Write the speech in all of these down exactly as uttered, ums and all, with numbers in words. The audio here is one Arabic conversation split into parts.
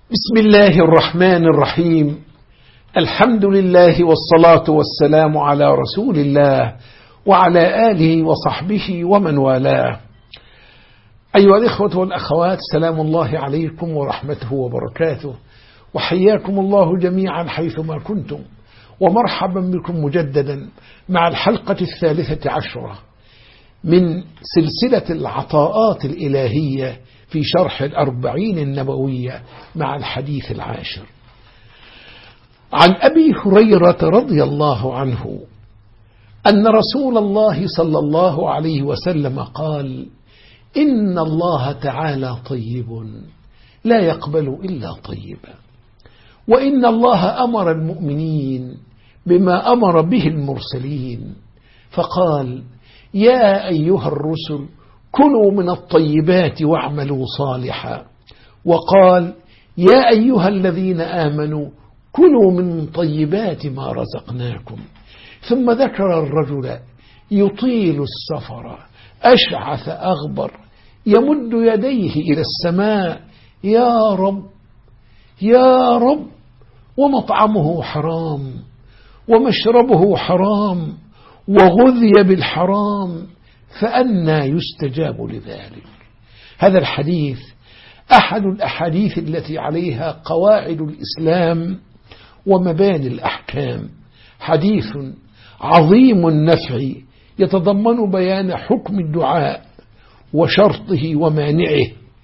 بسم الله الرحمن الرحيم. الحمد لله والصلاة والسلام على رسول الله وعلى آله وصحبه ومن والاه. أيها الإخوة والأخوات، سلام الله عليكم ورحمته وبركاته، وحياكم الله جميعا حيثما كنتم، ومرحبا بكم مجددا مع الحلقة الثالثة عشرة من سلسلة العطاءات الإلهية في شرح الأربعين النبوية مع الحديث العاشر. عن أبي هريرة رضي الله عنه أن رسول الله صلى الله عليه وسلم قال: إن الله تعالى طيب لا يقبل إلا طيبا، وإن الله أمر المؤمنين بما أمر به المرسلين، فقال: يا أيها الرسل كلوا من الطيبات واعملوا صالحا، وقال: يا أيها الذين آمنوا كلوا من طيبات ما رزقناكم. ثم ذكر الرجل يطيل السفر أشعث أغبر يمد يديه إلى السماء: يا رب يا رب، ومطعمه حرام ومشربه حرام وغذي بالحرام، فأنى يستجاب لذلك. هذا الحديث أحد الأحاديث التي عليها قواعد الإسلام ومباني الأحكام، حديث عظيم النفع يتضمن بيان حكم الدعاء وشرطه ومانعه،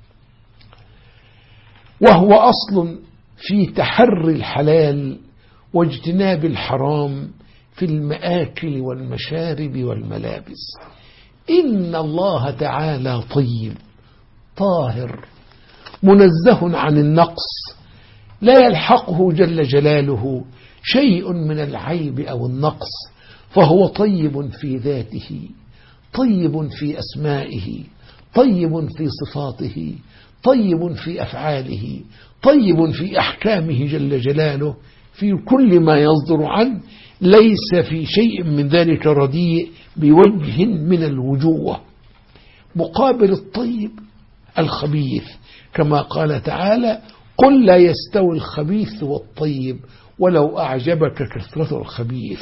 وهو أصل في تحري الحلال واجتناب الحرام في المآكل والمشارب والملابس. إن الله تعالى طيب طاهر منزه عن النقص، لا يلحقه جل جلاله شيء من العيب أو النقص، فهو طيب في ذاته، طيب في أسمائه، طيب في صفاته، طيب في أفعاله، طيب في أحكامه جل جلاله، في كل ما يصدر عنه ليس في شيء من ذلك رديء بوجه من الوجوه. مقابل الطيب الخبيث، كما قال تعالى: قل لا يستوي الخبيث والطيب ولو أعجبك كثرة الخبيث.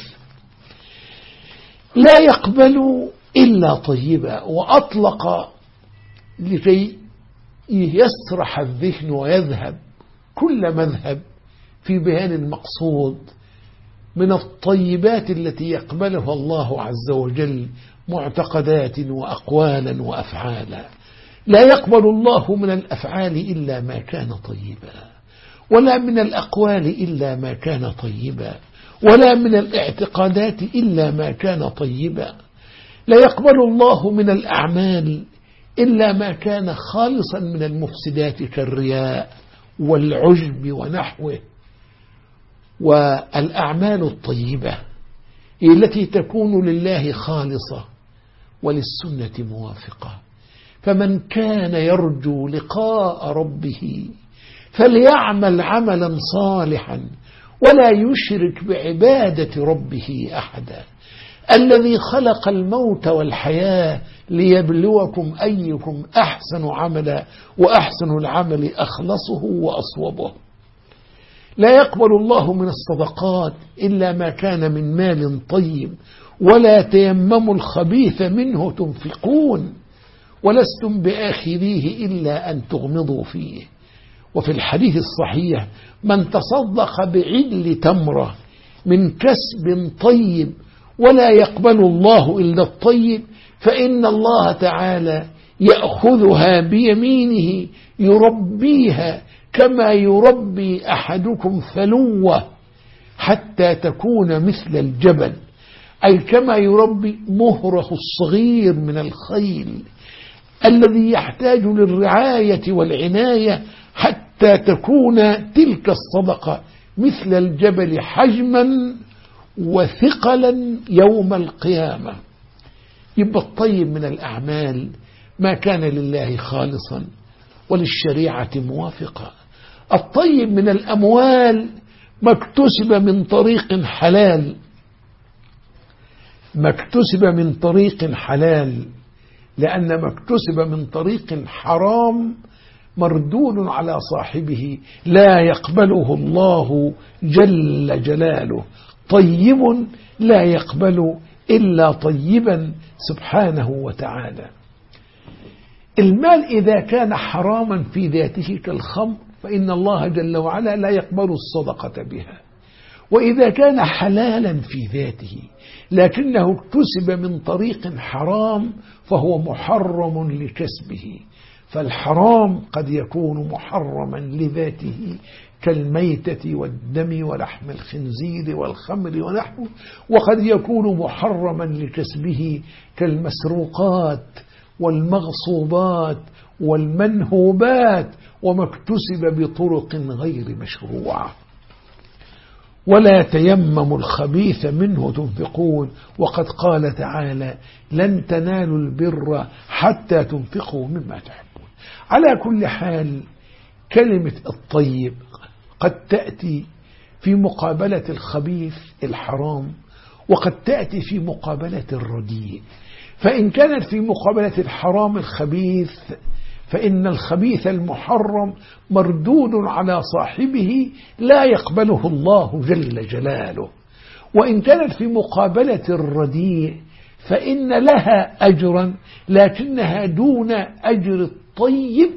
لا يقبل إلا طيبا، وأطلق لكي يسرح الذهن ويذهب كل مذهب في بيان المقصود من الطيبات التي يقبلها الله عز وجل، معتقدات وأقوالا وأفعالا. لا يقبل الله من الأفعال إلا ما كان طيبا، ولا من الأقوال إلا ما كان طيبا، ولا من الاعتقادات إلا ما كان طيبا. لا يقبل الله من الأعمال إلا ما كان خالصا من المفسدات كالرياء والعجب ونحوه. والأعمال الطيبة هي التي تكون لله خالصة وللسنة موافقة. فمن كان يرجو لقاء ربه فليعمل عملا صالحا ولا يشرك بعبادة ربه أحدا. الذي خلق الموت والحياة ليبلوكم أيكم أحسن عملا، وأحسن العمل أخلصه وأصوبه. لا يقبل الله من الصدقات إلا ما كان من مال طيب، ولا تيمموا الخبيث منه تنفقون ولستم بآخذيه إلا أن تغمضوا فيه. وفي الحديث الصحيح: من تصدق بعدل تمرة من كسب طيب ولا يقبل الله إلا الطيب، فإن الله تعالى يأخذها بيمينه يربيها كما يربي أحدكم فلوة حتى تكون مثل الجبل، أي كما يربي مهره الصغير من الخيل الذي يحتاج للرعاية والعناية حتى تكون تلك الصدقة مثل الجبل حجما وثقلا يوم القيامة. يبقى الطيب من الأعمال ما كان لله خالصا وللشريعة موافقة. الطيب من الأموال ما اكتسب من طريق حلال، ما اكتسب من طريق حلال، لأن ما اكتسب من طريق حرام مردود على صاحبه لا يقبله الله جل جلاله، طيب لا يقبل إلا طيبا سبحانه وتعالى. المال إذا كان حراما في ذاته كالخمر فإن الله جل وعلا لا يقبل الصدقة بها، وإذا كان حلالا في ذاته لكنه اكتسب من طريق حرام فهو محرم لكسبه. فالحرام قد يكون محرما لذاته كالميتة والدم ولحم الخنزير والخمر ونحوه، وقد يكون محرما لكسبه كالمسروقات والمغصوبات والمنهوبات وما اكتسب بطرق غير مشروعة. ولا تيمموا الخبيث منه تنفقون، وقد قال تعالى لن تنالوا البر حتى تنفقوا مما تحبون. على كل حال كلمة الطيب قد تأتي في مقابلة الخبيث الحرام، وقد تأتي في مقابلة الرديء. فإن كانت في مقابلة الحرام الخبيث فإن الخبيث المحرم مردود على صاحبه لا يقبله الله جل جلاله. وإن كانت في مقابلة الرديء فإن لها أجرا لكنها دون أجر الطيب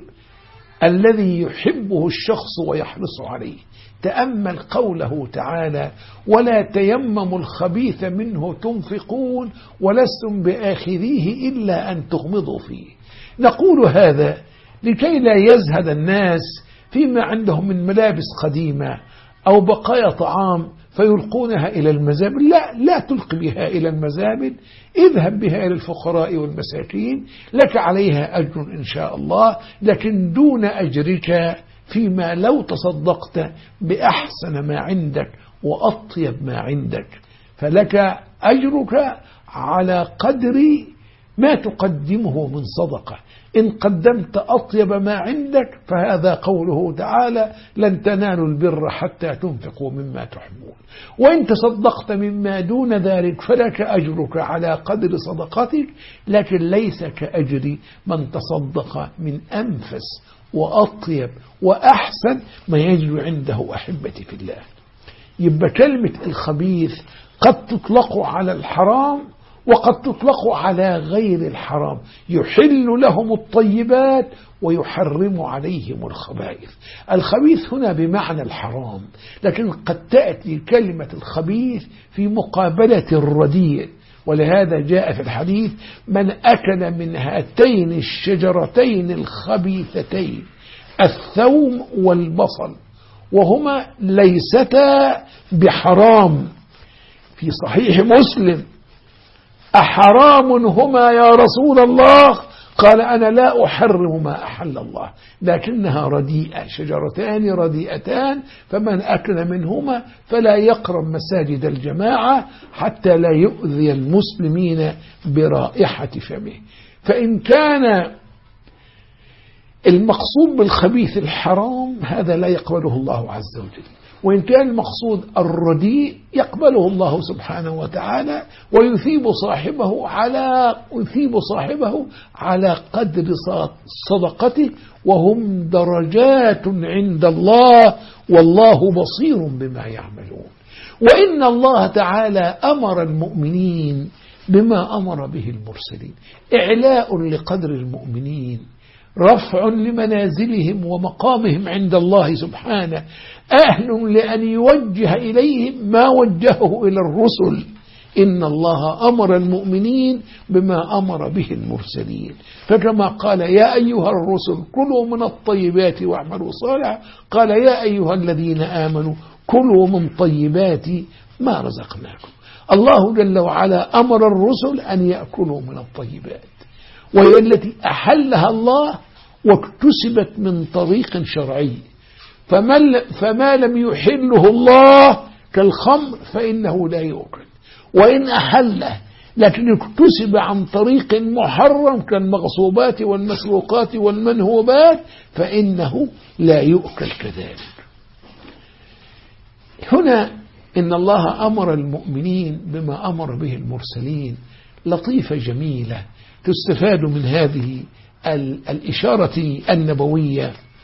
الذي يحبه الشخص ويحرص عليه. تأمل قوله تعالى ولا تيمموا الخبيث منه تنفقون ولستم بآخذيه إلا أن تغمضوا فيه. نقول هذا لكي لا يزهد الناس فيما عندهم من ملابس قديمة أو بقايا طعام فيلقونها إلى المزابل. لا لا تلق بها إلى المزابل، اذهب بها إلى الفقراء والمساكين، لك عليها أجر إن شاء الله، لكن دون أجرك فيما لو تصدقت بأحسن ما عندك وأطيب ما عندك، فلك أجرك على قدر ما تقدمه من صدقة. إن قدمت أطيب ما عندك فهذا قوله تعالى لن تنالوا البر حتى تنفقوا مما تحبون. وإن تصدقت مما دون ذلك فلك أجرك على قدر صدقتك، لكن ليس كأجر من تصدق من أنفس وأطيب وأحسن ما يجد عنده أحبتي في الله. يبقى كلمة الخبيث قد تطلق على الحرام وقد تطلق على غير الحرام، يحل لهم الطيبات ويحرم عليهم الخبائث. الخبيث هنا بمعنى الحرام، لكن قد تأتي كلمة الخبيث في مقابلة الرديء. ولهذا جاء في الحديث من أكل من هاتين الشجرتين الخبيثتين الثوم والبصل وهما ليستا بحرام. في صحيح مسلم أحرام هما يا رسول الله؟ قال أنا لا أحرم ما أحل الله، لكنها رديئة، شجرتان رديئتان، فمن أكل منهما فلا يقرب مساجد الجماعة حتى لا يؤذي المسلمين برائحة فمه. فإن كان المقصود بالخبيث الحرام هذا لا يقبله الله عز وجل، وإن كان المقصود الرديء يقبله الله سبحانه وتعالى ويثيب صاحبه على يثيب صاحبه على قدر صدقته، وهم درجات عند الله والله بصير بما يعملون. وإن الله تعالى أمر المؤمنين بما أمر به المرسلين، إعلاء لقدر المؤمنين، رفع لمنازلهم ومقامهم عند الله سبحانه، أهل لأن يوجه إليهم ما وجهه إلى الرسل. إن الله أمر المؤمنين بما أمر به المرسلين، فكما قال يا أيها الرسل كلوا من الطيبات واعملوا صالحا، قال يا أيها الذين آمنوا كلوا من طيبات ما رزقناكم. الله جل وعلا أمر الرسل أن يأكلوا من الطيبات، وهي التي أحلها الله واكتسبت من طريق شرعي، فما لم يحله الله كالخمر فإنه لا يؤكل، وإن أحله لكن اكتسب عن طريق محرم كالمغصوبات والمسروقات والمنهوبات فإنه لا يؤكل كذلك. هنا إن الله أمر المؤمنين بما أمر به المرسلين، لطيفة جميلة تستفاد من هذه الإشارة النبوية.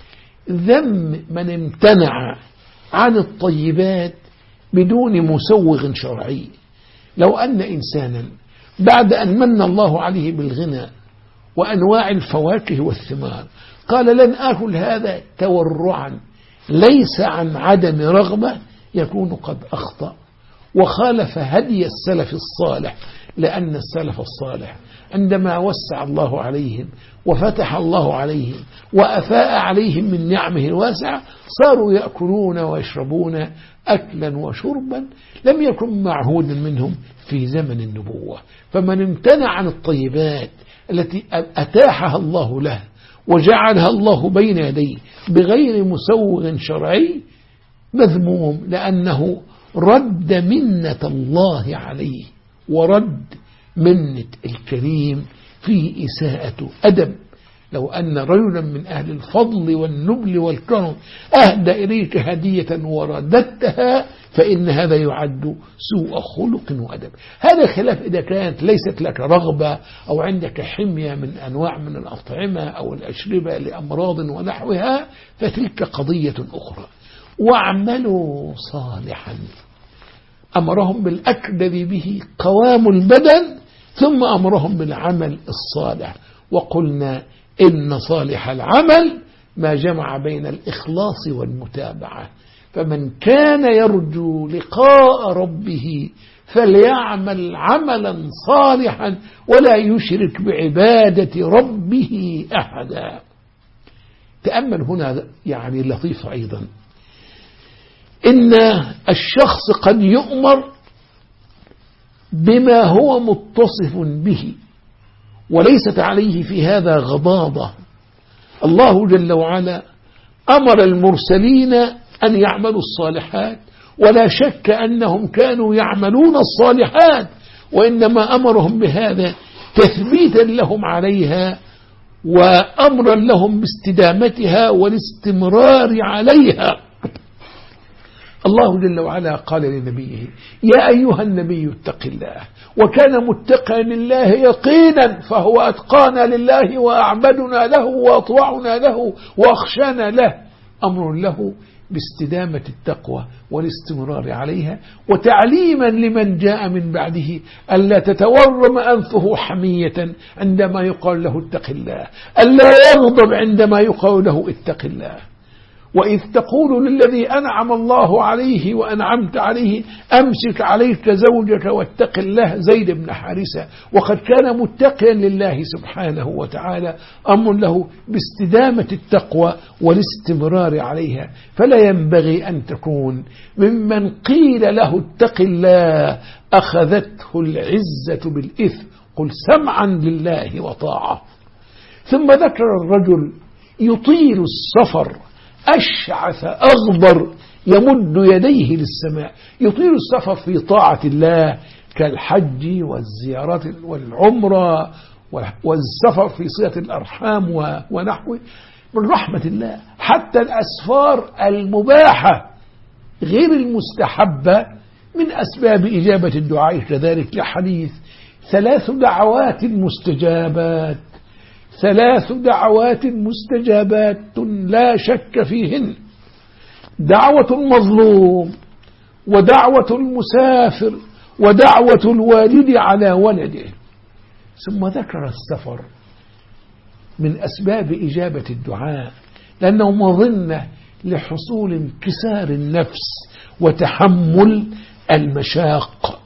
ذم من امتنع عن الطيبات بدون مسوغ شرعي. لو أن إنسانا بعد أن من الله عليه بالغنى وأنواع الفواكه والثمار قال لن آكل هذا تورعا ليس عن عدم رغبة، يكون قد أخطأ وخالف هدي السلف الصالح، لأن السلف الصالح عندما وسع الله عليهم وفتح الله عليهم وأفاء عليهم من نعمه الواسعة صاروا يأكلون ويشربون أكلا وشربا لم يكن معهودا منهم في زمن النبوة. فمن امتنع عن الطيبات التي أتاحها الله له وجعلها الله بين يديه بغير مسوغ شرعي مذموم، لأنه رد منة الله عليه ورد منة الكريم في إساءة أدب. لو أن رجلا من أهل الفضل والنبل والكرم أهدى إليك هدية ورددتها فإن هذا يعد سوء خلق وأدب. هذا خلاف إذا كانت ليست لك رغبة أو عندك حمية من أنواع من الأطعمة أو الأشربة لأمراض ونحوها، فتلك قضية أخرى. واعملوا صالحا أمرهم بالأكد به قوام البدن، ثم أمرهم بالعمل الصالح. وقلنا إن صالح العمل ما جمع بين الإخلاص والمتابعة. فمن كان يرجو لقاء ربه فليعمل عملا صالحا ولا يشرك بعبادة ربه أحدا. تأمل هنا يعني لطيف أيضا، إن الشخص قد يؤمر بما هو متصف به وليست عليه في هذا غضاضة. الله جل وعلا أمر المرسلين أن يعملوا الصالحات، ولا شك أنهم كانوا يعملون الصالحات، وإنما أمرهم بهذا تثبيتا لهم عليها وأمرا لهم باستدامتها والاستمرار عليها. الله جل وعلا قال لنبيه: يا أيها النبي اتق الله، وكان متقا لله يقينا، فهو أتقانا لله وأعبدنا له وأطوعنا له وأخشانا له. أمر له باستدامة التقوى والاستمرار عليها، وتعليما لمن جاء من بعده ألا تتورم أنفه حمية عندما يقال له اتق الله، ألا يغضب عندما يقال له اتق الله. وإذ تقول للذي أنعم الله عليه وأنعمت عليه أمسك عليك زوجك واتق الله، زيد بن حارثة، وقد كان متقيا لله سبحانه وتعالى، أمر له باستدامة التقوى والاستمرار عليها. فلا ينبغي أن تكون ممن قيل له اتق الله أخذته العزة بالإثم، قل سمعا لله وطاعة. ثم ذكر الرجل يطيل السفر أشعث أغبر يمد يديه للسماء، يطيل السفر في طاعة الله كالحج والزيارات والعمرة والسفر في صلة الأرحام ونحوه من رحمة الله. حتى الأسفار المباحة غير المستحبة من أسباب إجابة الدعاء كذلك، لحديث ثلاث دعوات مستجابات ثلاث دعوات مستجابات لا شك فيهن: دعوة المظلوم، ودعوة المسافر، ودعوة الوالد على ولده. ثم ذكر السفر من أسباب إجابة الدعاء، لأنه مظنة لحصول انكسار النفس وتحمل المشاق.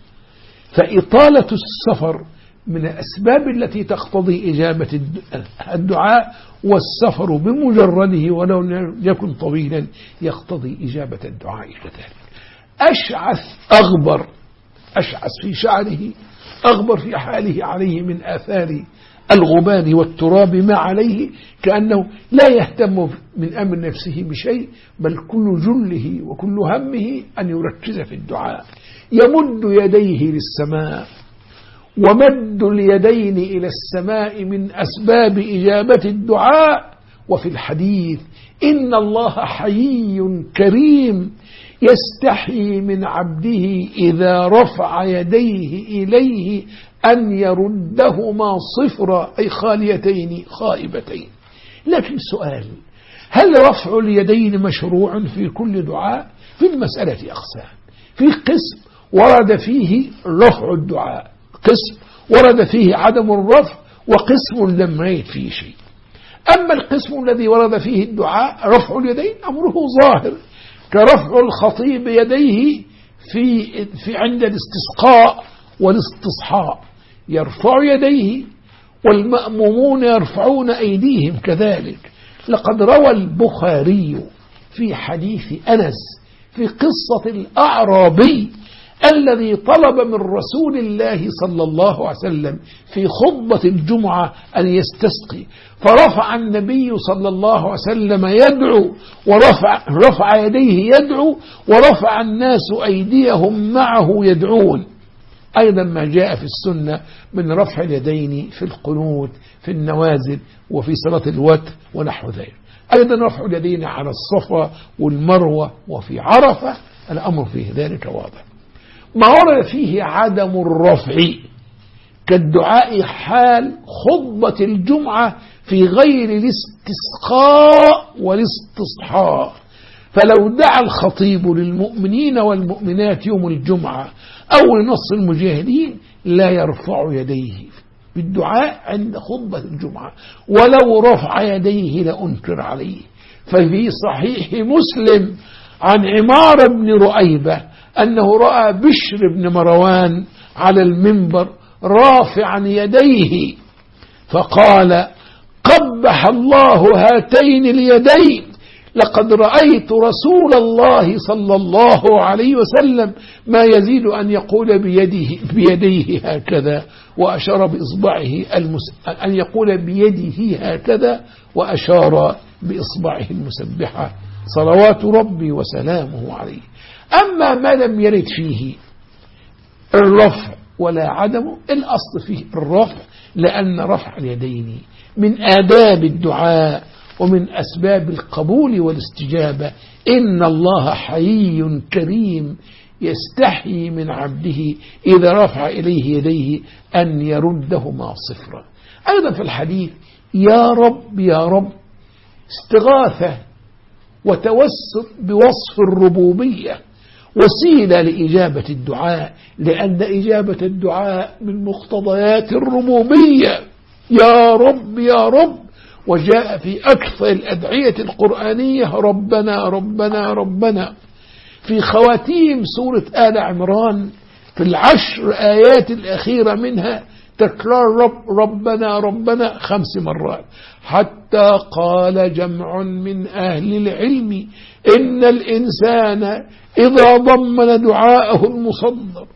فإطالة السفر من الأسباب التي تقتضي إجابة الدعاء، والسفر بمجرده ولو يكن طويلا يقتضي إجابة الدعاء كذلك. أشعث أغبر، أشعث في شعره، أغبر في حاله عليه من آثار الغبار والتراب ما عليه، كأنه لا يهتم من أمر نفسه بشيء، بل كل جله وكل همه أن يركز في الدعاء. يمد يديه للسماء، ومد اليدين إلى السماء من أسباب إجابة الدعاء. وفي الحديث: إن الله حيي كريم يستحيي من عبده إذا رفع يديه إليه أن يردهما صفرا، أي خاليتين خائبتين. لكن سؤال: هل رفع اليدين مشروع في كل دعاء؟ في المسألة أقسام. في قسم ورد فيه رفع الدعاء، قسم ورد فيه عدم الرفع، وقسم لم يرد فيه شيء. أما القسم الذي ورد فيه الدعاء رفع اليدين أمره ظاهر، كرفع الخطيب يديه في في عند الاستسقاء والاستصحاء، يرفع يديه، والمأمومون يرفعون أيديهم كذلك. لقد روى البخاري في حديث أنس في قصة الأعرابي الذي طلب من رسول الله صلى الله عليه وسلم في خطبة الجمعة أن يستسقي، فرفع النبي صلى الله عليه وسلم يدعو ورفع رفع يديه يدعو، ورفع الناس أيديهم معه يدعون. أيضا ما جاء في السنة من رفع اليدين في القنوت في النوازل وفي صلاة الوتر ونحو ذلك. أيضا رفع اليدين على الصفا والمروة وفي عرفة، الأمر فيه ذلك واضح. ما ورد فيه عدم الرفع كالدعاء حال خطبة الجمعة في غير الاستسقاء والاستصحاء، فلو دعا الخطيب للمؤمنين والمؤمنات يوم الجمعة أو لنص المجاهدين لا يرفع يديه بالدعاء عند خطبة الجمعة، ولو رفع يديه لأنكر عليه. ففي صحيح مسلم عن عمار بن رؤيبة أنه رأى بشر بن مروان على المنبر رافعا يديه فقال: قبح الله هاتين اليدين، لقد رأيت رسول الله صلى الله عليه وسلم ما يزيد أن يقول بيده بيديه هكذا وأشار بإصبعه المس... أن يقول بيده هكذا وأشار بإصبعه المسبحة صلوات ربي وسلامه عليه. أما ما لم يرد فيه الرفع ولا عدمه، الأصل فيه الرفع، لأن رفع اليدين من آداب الدعاء ومن أسباب القبول والاستجابة. إن الله حيي كريم يستحيي من عبده إذا رفع إليه يديه أن يردهما صفرا. أيضا في الحديث يا رب يا رب استغاثة وتوسل بوصف الربوبية وسيلة لإجابة الدعاء، لأن إجابة الدعاء من مقتضيات الربوبية. يا رب يا رب، وجاء في أكثر الأدعية القرآنية ربنا ربنا ربنا. في خواتيم سورة آل عمران في العشر آيات الأخيرة منها تكرار رب ربنا ربنا خمس مرات، حتى قال جمع من أهل العلم إن الإنسان إذا ضمن دعاءه المصدر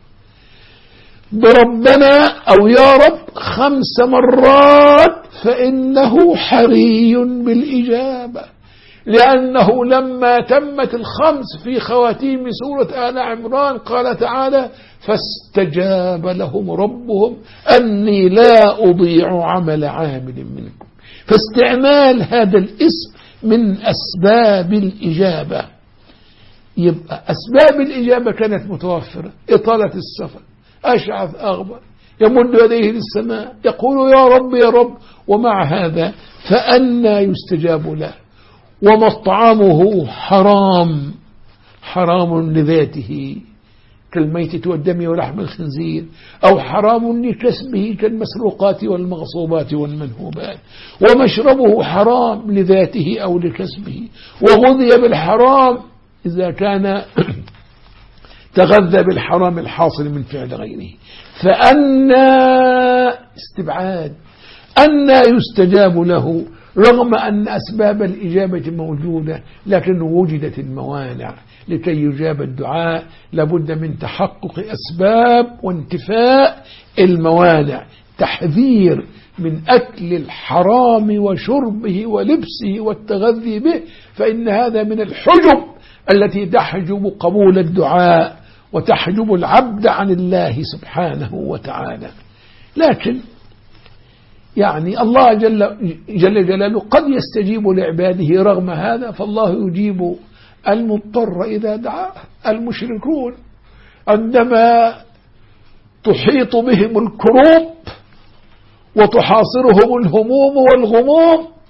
بربنا أو يا رب خمس مرات فإنه حري بالإجابة، لأنه لما تمت الخمس في خواتيم سورة آل عمران قال تعالى: فاستجاب لهم ربهم أني لا أضيع عمل عامل منكم. فاستعمال هذا الاسم من أسباب الإجابة. يبقى أسباب الإجابة كانت متوفرة: إطالة السفر، أشعث أغبر، يمد يديه للسماء يقول يا رب يا رب، ومع هذا فأنى يستجاب له. ومطعمه حرام، حرام لذاته كالميتة والدم ولحم الخنزير، أو حرام لكسبه كالمسروقات والمغصوبات والمنهوبات. ومشربه حرام لذاته أو لكسبه، وغذي بالحرام إذا كان تغذى بالحرام الحاصل من فعل غيره. فأنى استبعاد، أنى يستجاب له رغم أن أسباب الإجابة موجودة، لكن وجدت الموانع. لكي يجاب الدعاء لابد من تحقق أسباب وانتفاء الموانع. تحذير من أكل الحرام وشربه ولبسه والتغذي به، فإن هذا من الحجب التي تحجب قبول الدعاء وتحجب العبد عن الله سبحانه وتعالى. لكن يعني الله جل, جل جلاله قد يستجيب لعباده رغم هذا، فالله يجيب المضطر إذا دعاه. المشركون عندما تحيط بهم الكروب وتحاصرهم الهموم والغموم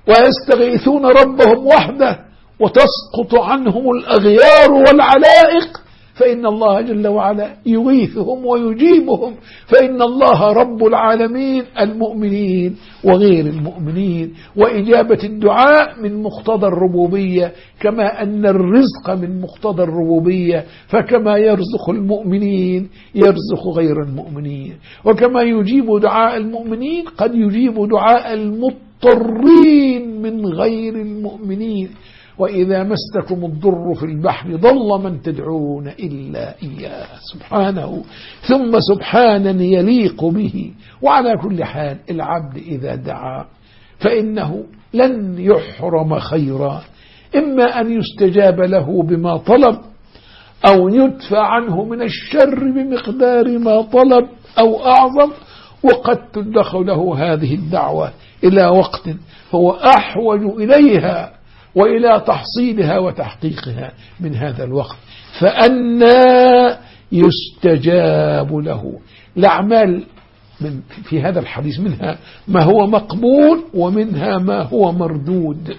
ويستغيثون ربهم وحده وتسقط عنهم الأغيار والعلائق، فإن الله جل وعلا يغيثهم ويجيبهم، فإن الله رب العالمين المؤمنين وغير المؤمنين. وإجابة الدعاء من مقتضى الربوبية، كما أن الرزق من مقتضى الربوبية، فكما يرزق المؤمنين يرزق غير المؤمنين، وكما يجيب دعاء المؤمنين قد يجيب دعاء المضطرين من غير المؤمنين. وإذا مسكم الضر في البحر ضل من تدعون إلا إياه سبحانه، ثم سبحانا يليق به. وعلى كل حال العبد إذا دعا فإنه لن يحرم خيرا، إما أن يستجاب له بما طلب، أو يدفع عنه من الشر بمقدار ما طلب أو أعظم. وقد تدخل له هذه الدعوة إلى وقت هو أحوج إليها وإلى تحصيلها وتحقيقها من هذا الوقت، فأنى يستجاب له. الأعمال من في هذا الحديث منها ما هو مقبول ومنها ما هو مردود.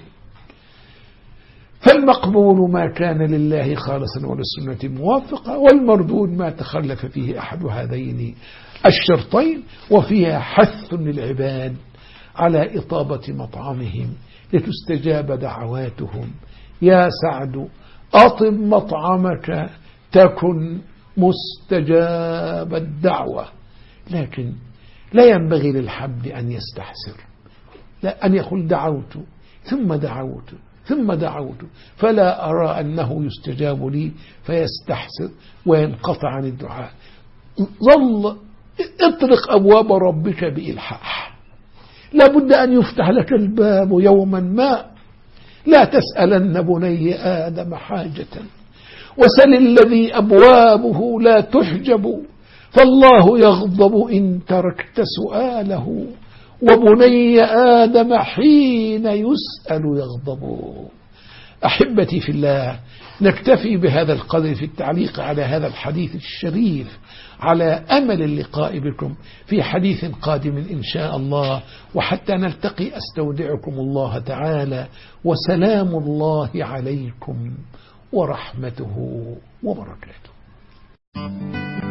فالمقبول ما كان لله خالصا وللسنة موافقة، والمردود ما تخلف فيه أحد هذين الشرطين. وفيها حث للعباد على إطابة مطعمهم لتستجاب دعواتهم. يا سعد أطب مطعمك تكن مستجاب الدعوة. لكن لا ينبغي للحبد أن يستحسر، لا أن يقول دعوت ثم دعوت ثم دعوت فلا أرى أنه يستجاب لي فيستحسر وينقطع عن الدعاء. ظل اطرق أبواب ربك بإلحاح، لا بد أن يفتح لك الباب يوما ما. لا تسألن بني آدم حاجة وسل الذي أبوابه لا تحجب، فالله يغضب إن تركت سؤاله، وبني آدم حين يسأل يغضب. أحبتي في الله، نكتفي بهذا القدر في التعليق على هذا الحديث الشريف، على أمل اللقاء بكم في حديث قادم إن شاء الله. وحتى نلتقي أستودعكم الله تعالى، وسلام الله عليكم ورحمته وبركاته.